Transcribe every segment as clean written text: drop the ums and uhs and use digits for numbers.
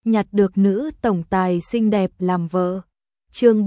nhặt được nữ tổng tài xinh đẹp làm vợ. Chương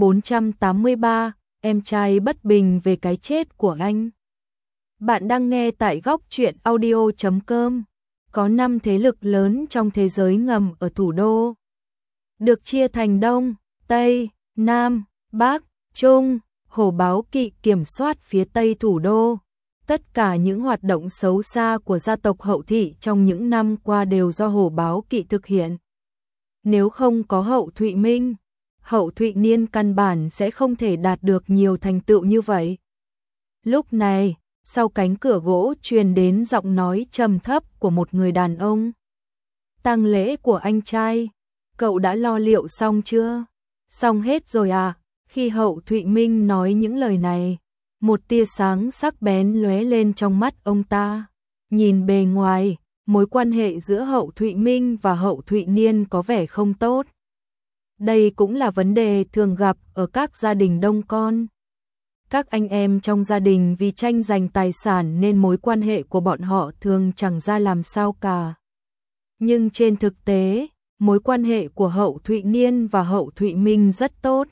483, em trai bất bình về cái chết của anh. Bạn đang nghe tại góc truyện audio.com. Có 5 thế lực lớn trong thế giới ngầm ở thủ đô. Được chia thành Đông, Tây, Nam, Bắc, Trung, Hổ Báo Kỵ kiểm soát phía Tây thủ đô. Tất cả những hoạt động xấu xa của gia tộc Hậu Thị trong những năm qua đều do Hổ Báo Kỵ thực hiện. Nếu không có Hậu Thụy Minh, Hậu Thụy Niên căn bản sẽ không thể đạt được nhiều thành tựu như vậy. Lúc này, sau cánh cửa gỗ truyền đến giọng nói trầm thấp của một người đàn ông. Tang lễ của anh trai, cậu đã lo liệu xong chưa? Xong hết rồi à? Khi Hậu Thụy Minh nói những lời này, một tia sáng sắc bén lóe lên trong mắt ông ta. Nhìn bề ngoài, mối quan hệ giữa Hậu Thụy Minh và Hậu Thụy Niên có vẻ không tốt. Đây cũng là vấn đề thường gặp ở các gia đình đông con. Các anh em trong gia đình vì tranh giành tài sản nên mối quan hệ của bọn họ thường chẳng ra làm sao cả. Nhưng trên thực tế, mối quan hệ của Hậu Thụy Niên và Hậu Thụy Minh rất tốt.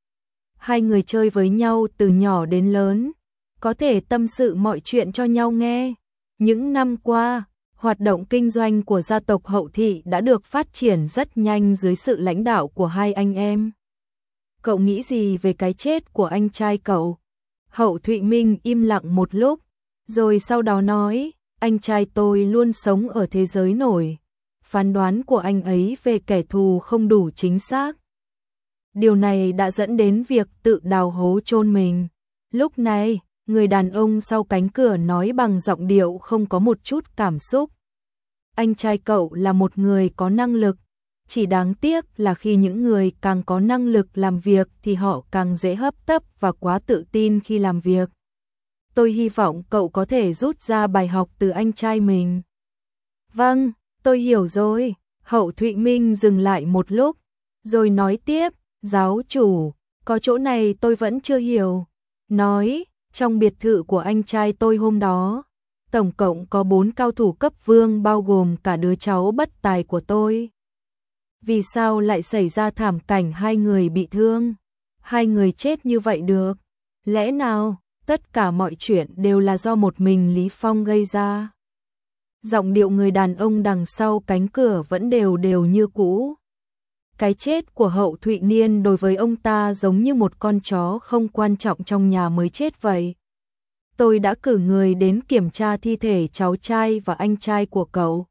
Hai người chơi với nhau từ nhỏ đến lớn, có thể tâm sự mọi chuyện cho nhau nghe. Những năm qua, hoạt động kinh doanh của gia tộc Hậu Thị đã được phát triển rất nhanh dưới sự lãnh đạo của hai anh em. Cậu nghĩ gì về cái chết của anh trai cậu? Hậu Thụy Minh im lặng một lúc, rồi sau đó nói, anh trai tôi luôn sống ở thế giới nổi. Phán đoán của anh ấy về kẻ thù không đủ chính xác. Điều này đã dẫn đến việc tự đào hố chôn mình. Lúc này, người đàn ông sau cánh cửa nói bằng giọng điệu không có một chút cảm xúc. Anh trai cậu là một người có năng lực, chỉ đáng tiếc là khi những người càng có năng lực làm việc thì họ càng dễ hấp tấp và quá tự tin khi làm việc. Tôi hy vọng cậu có thể rút ra bài học từ anh trai mình. Vâng, tôi hiểu rồi. Hậu Thụy Minh dừng lại một lúc, rồi nói tiếp, giáo chủ, có chỗ này tôi vẫn chưa hiểu. Nói, trong biệt thự của anh trai tôi hôm đó, tổng cộng có 4 cao thủ cấp vương bao gồm cả đứa cháu bất tài của tôi. Vì sao lại xảy ra thảm cảnh hai người bị thương? Hai người chết như vậy được? Lẽ nào, tất cả mọi chuyện đều là do một mình Lý Phong gây ra? Giọng điệu người đàn ông đằng sau cánh cửa vẫn đều đều như cũ. Cái chết của Hậu Thụy Niên đối với ông ta giống như một con chó không quan trọng trong nhà mới chết vậy. Tôi đã cử người đến kiểm tra thi thể cháu trai và anh trai của cậu.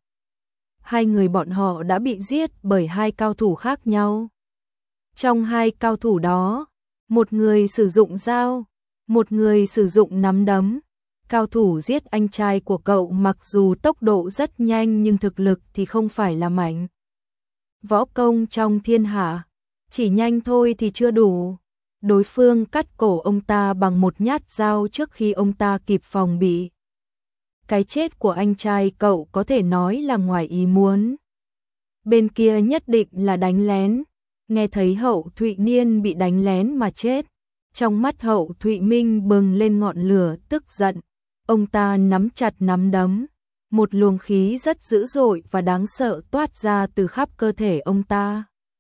Hai người bọn họ đã bị giết bởi hai cao thủ khác nhau. Trong hai cao thủ đó, một người sử dụng dao, một người sử dụng nắm đấm. Cao thủ giết anh trai của cậu mặc dù tốc độ rất nhanh nhưng thực lực thì không phải là mạnh. Võ công trong thiên hạ, chỉ nhanh thôi thì chưa đủ. Đối phương cắt cổ ông ta bằng một nhát dao trước khi ông ta kịp phòng bị. Cái chết của anh trai cậu có thể nói là ngoài ý muốn. Bên kia nhất định là đánh lén. Nghe thấy Hậu Thụy Niên bị đánh lén mà chết. Trong mắt Hậu Thụy Minh bừng lên ngọn lửa tức giận. Ông ta nắm chặt nắm đấm. Một luồng khí rất dữ dội và đáng sợ toát ra từ khắp cơ thể ông ta.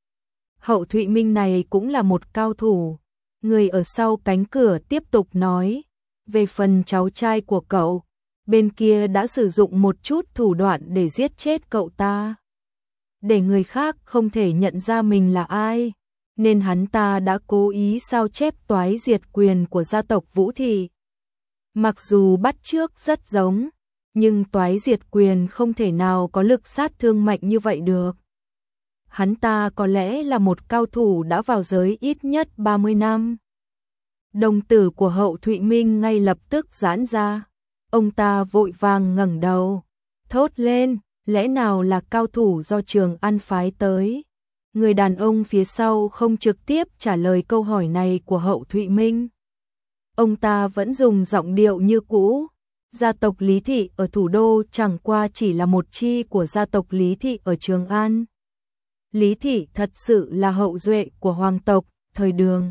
Hậu Thụy Minh này cũng là một cao thủ. Người ở sau cánh cửa tiếp tục nói. Về phần cháu trai của cậu, bên kia đã sử dụng một chút thủ đoạn để giết chết cậu ta. Để người khác không thể nhận ra mình là ai, nên hắn ta đã cố ý sao chép toái diệt quyền của gia tộc Vũ Thị. Mặc dù bắt chước rất giống, nhưng toái diệt quyền không thể nào có lực sát thương mạnh như vậy được. Hắn ta có lẽ là một cao thủ đã vào giới ít nhất 30 năm. Đồng tử của Hậu Thụy Minh ngay lập tức giãn ra. Ông ta vội vàng ngẩng đầu, thốt lên, lẽ nào là cao thủ do Trường An phái tới? Người đàn ông phía sau không trực tiếp trả lời câu hỏi này của Hậu Thụy Minh. Ông ta vẫn dùng giọng điệu như cũ. Gia tộc Lý Thị ở thủ đô chẳng qua chỉ là một chi của gia tộc Lý Thị ở Trường An. Lý Thị thật sự là hậu duệ của hoàng tộc, thời Đường.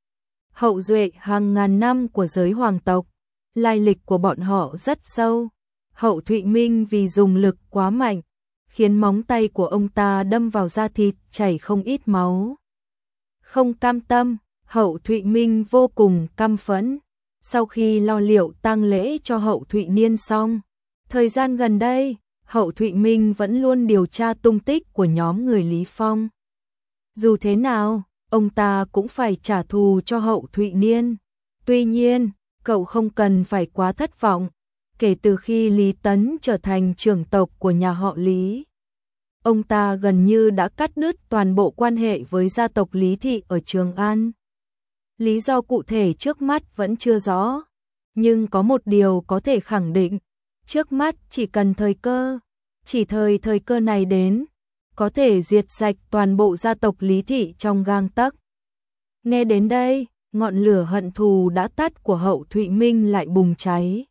Hậu duệ hàng ngàn năm của giới hoàng tộc, lai lịch của bọn họ rất sâu. Hậu Thụy Minh vì dùng lực quá mạnh, khiến móng tay của ông ta đâm vào da thịt, chảy không ít máu. Không cam tâm, Hậu Thụy Minh vô cùng căm phẫn. Sau khi lo liệu tang lễ cho Hậu Thụy Niên xong, thời gian gần đây, Hậu Thụy Minh vẫn luôn điều tra tung tích của nhóm người Lý Phong. Dù thế nào, ông ta cũng phải trả thù cho Hậu Thụy Niên. Tuy nhiên, cậu không cần phải quá thất vọng. Kể từ khi Lý Tấn trở thành trưởng tộc của nhà họ Lý, ông ta gần như đã cắt đứt toàn bộ quan hệ với gia tộc Lý Thị ở Trường An. Lý do cụ thể trước mắt vẫn chưa rõ, nhưng có một điều có thể khẳng định, trước mắt chỉ cần thời cơ, chỉ thời cơ này đến, có thể diệt sạch toàn bộ gia tộc Lý Thị trong gang tấc. Nghe đến đây, ngọn lửa hận thù đã tắt của Hậu Thụy Minh lại bùng cháy.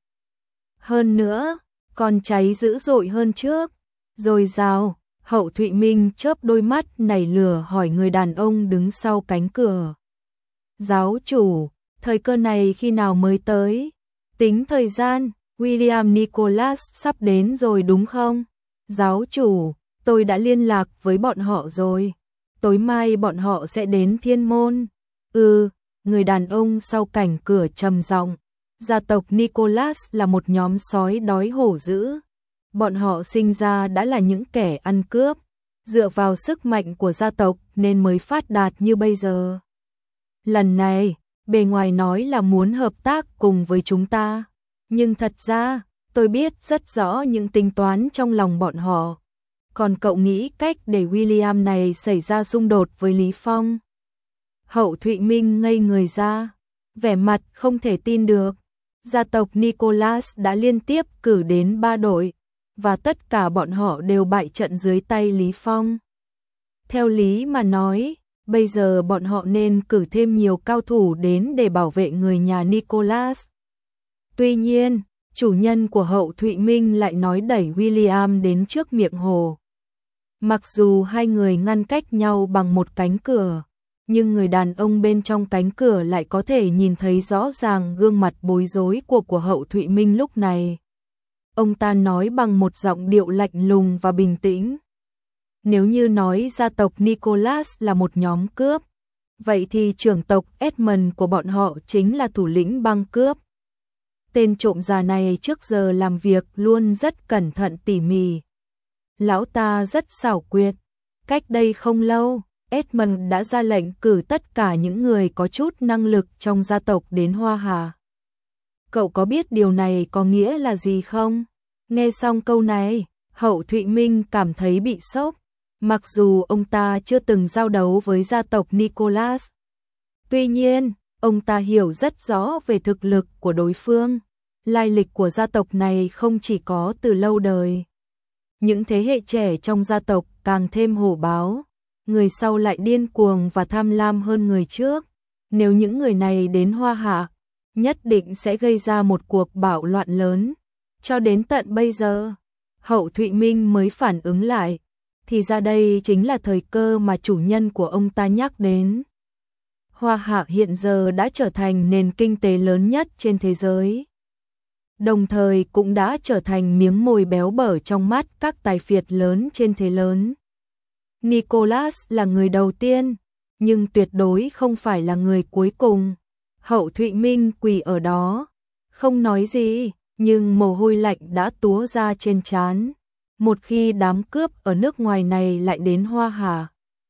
Hơn nữa, còn cháy dữ dội hơn trước. Rồi rào, Hậu Thụy Minh chớp đôi mắt nảy lửa hỏi người đàn ông đứng sau cánh cửa. Giáo chủ, thời cơ này khi nào mới tới? Tính thời gian, William Nicholas sắp đến rồi đúng không? Giáo chủ, tôi đã liên lạc với bọn họ rồi. Tối mai bọn họ sẽ đến Thiên Môn. Người đàn ông sau cánh cửa trầm giọng. Gia tộc Nicholas là một nhóm sói đói hổ dữ. Bọn họ sinh ra đã là những kẻ ăn cướp, dựa vào sức mạnh của gia tộc nên mới phát đạt như bây giờ. Lần này, bề ngoài nói là muốn hợp tác cùng với chúng ta, nhưng thật ra, tôi biết rất rõ những tính toán trong lòng bọn họ. Còn cậu nghĩ cách để William này xảy ra xung đột với Lý Phong? Hậu Thụy Minh ngây người ra, vẻ mặt không thể tin được. Gia tộc Nicholas đã liên tiếp cử đến 3 đội, và tất cả bọn họ đều bại trận dưới tay Lý Phong. Theo lý mà nói, bây giờ bọn họ nên cử thêm nhiều cao thủ đến để bảo vệ người nhà Nicholas. Tuy nhiên, chủ nhân của Hậu Thụy Minh lại nói đẩy William đến trước miệng hồ. Mặc dù hai người ngăn cách nhau bằng một cánh cửa, nhưng người đàn ông bên trong cánh cửa lại có thể nhìn thấy rõ ràng gương mặt bối rối của Hậu Thụy Minh lúc này. Ông ta nói bằng một giọng điệu lạnh lùng và bình tĩnh. Nếu như nói gia tộc Nicholas là một nhóm cướp, vậy thì trưởng tộc Edmund của bọn họ chính là thủ lĩnh băng cướp. Tên trộm già này trước giờ làm việc luôn rất cẩn thận tỉ mỉ. Lão ta rất xảo quyệt. Cách đây không lâu, Edmund đã ra lệnh cử tất cả những người có chút năng lực trong gia tộc đến Hoa Hà. Cậu có biết điều này có nghĩa là gì không? Nghe xong câu này, Hậu Thụy Minh cảm thấy bị sốc. Mặc dù ông ta chưa từng giao đấu với gia tộc Nicholas. Tuy nhiên, ông ta hiểu rất rõ về thực lực của đối phương. Lai lịch của gia tộc này không chỉ có từ lâu đời. Những thế hệ trẻ trong gia tộc càng thêm hổ báo. Người sau lại điên cuồng và tham lam hơn người trước. Nếu những người này đến Hoa Hạ, nhất định sẽ gây ra một cuộc bạo loạn lớn. Cho đến tận bây giờ, Hậu Thụy Minh mới phản ứng lại. Thì ra đây chính là thời cơ mà chủ nhân của ông ta nhắc đến. Hoa Hạ hiện giờ đã trở thành nền kinh tế lớn nhất trên thế giới. Đồng thời cũng đã trở thành miếng mồi béo bở trong mắt các tài phiệt lớn trên thế lớn. Nicholas là người đầu tiên, nhưng tuyệt đối không phải là người cuối cùng. Hậu Thụy Minh quỳ ở đó, không nói gì, nhưng mồ hôi lạnh đã túa ra trên trán. Một khi đám cướp ở nước ngoài này lại đến Hoa Hạ,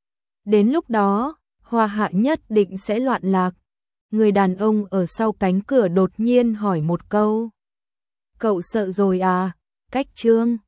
đến lúc đó, Hoa Hạ nhất định sẽ loạn lạc. Người đàn ông ở sau cánh cửa đột nhiên hỏi một câu. Cậu sợ rồi à? Cách Trương.